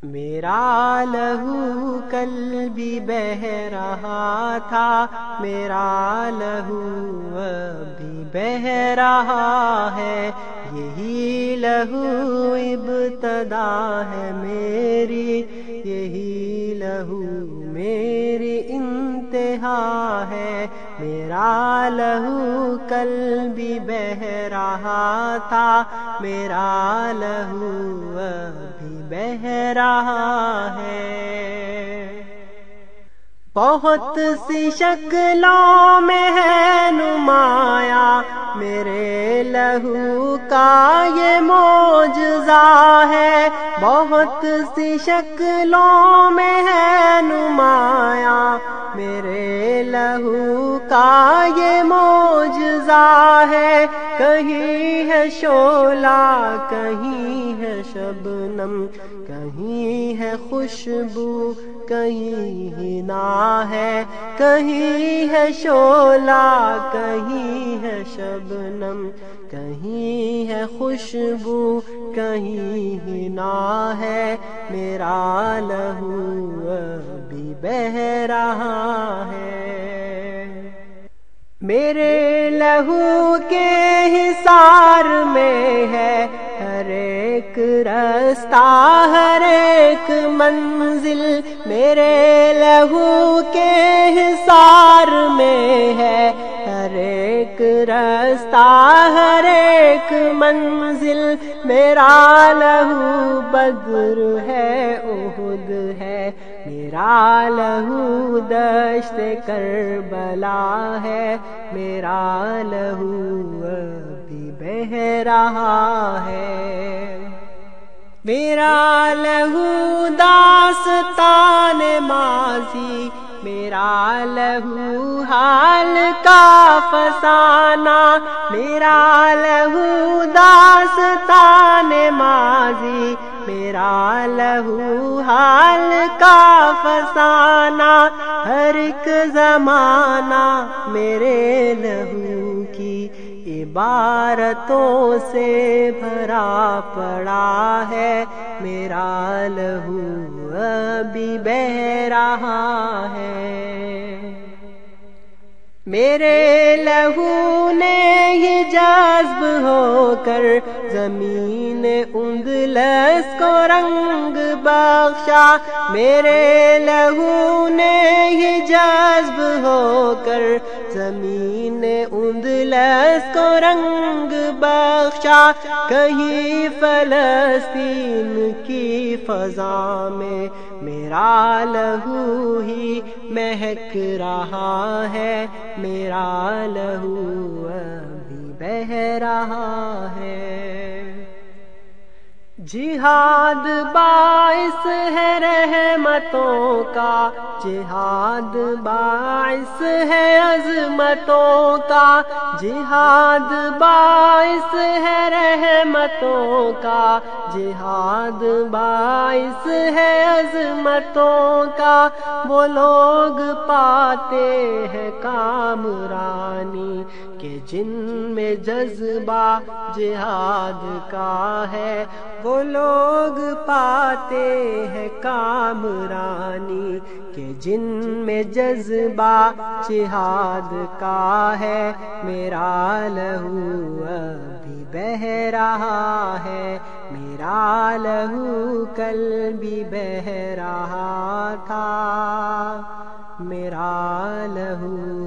میرا لہو کل بھی بہہ رہا تھا، میرا لہو ابھی بہہ رہا ہے، یہی لہو ابتدا ہے میری، یہی لہو میری انتہا ہے۔ میرا لہو کل بھی بہہ رہا تھا، میرا لہو ابھی بہہ رہا ہے۔ بہت سی شکلوں میں ہے نمایاں میرے لہو کا یہ معجزہ ہے، بہت سی شکلوں میں ہے نمایاں میرے لہو کا یہ معجزہ ہے۔ کہیں ہے شعلہ، کہیں ہے شبنم، کہیں ہے خوشبو، کہیں حنا ہے، کہیں ہے شعلہ، کہیں ہے شبنم، کہیں ہے خوشبو، کہیں حنا ہے، میرا لہو ابھی بہہ رہا ہے۔ میرے لہو کے حصار میں ہے ہر ایک رستہ، ہر ایک منزل، میرے لہو کے حصار میں ہے ہر ایک رستہ، ہر ایک منزل، میرا لہو بدر ہے، احد ہے، میرا لہو دشت کربلا ہے، میرا لہو ابھی بہہ رہا ہے۔ میرا لہو داستان ماضی، میرا لہو حال کا فسانہ، میرا لہو داستان ماضی، میرا لہو حال کا فسانہ، ہر ایک زمانہ میرے لہو کی عبارتوں سے بھرا پڑا ہے، میرا لہو ابھی بہہ رہا ہے۔ میرے لہو نے ہی جذب ہو کر زمین اندلس کو رنگ بخشا، میرے لہو نے ہی جذب ہو کر زمین اندلس کو رنگ بخشا، کہیں فلسطین کی فضا میں میرا لہو ہی مہک رہا ہے، میرا لہو ابھی بہہ رہا ہے۔ جہاد باعث ہے رحمتوں کا، جہاد باعث ہے عظمتوں کا، جہاد باعث ہے رحمتوں کا، جہاد باعث ہے عظمتوں کا، وہ لوگ پاتے ہیں کامرانی کہ جن میں جذبہ جہاد کا ہے، وہ لوگ پاتے ہیں کامرانی کہ جن میں جذبہ جہاد کا ہے، میرا لہو ابھی بہہ رہا ہے، میرا لہو کل بھی بہہ رہا تھا، میرا لہو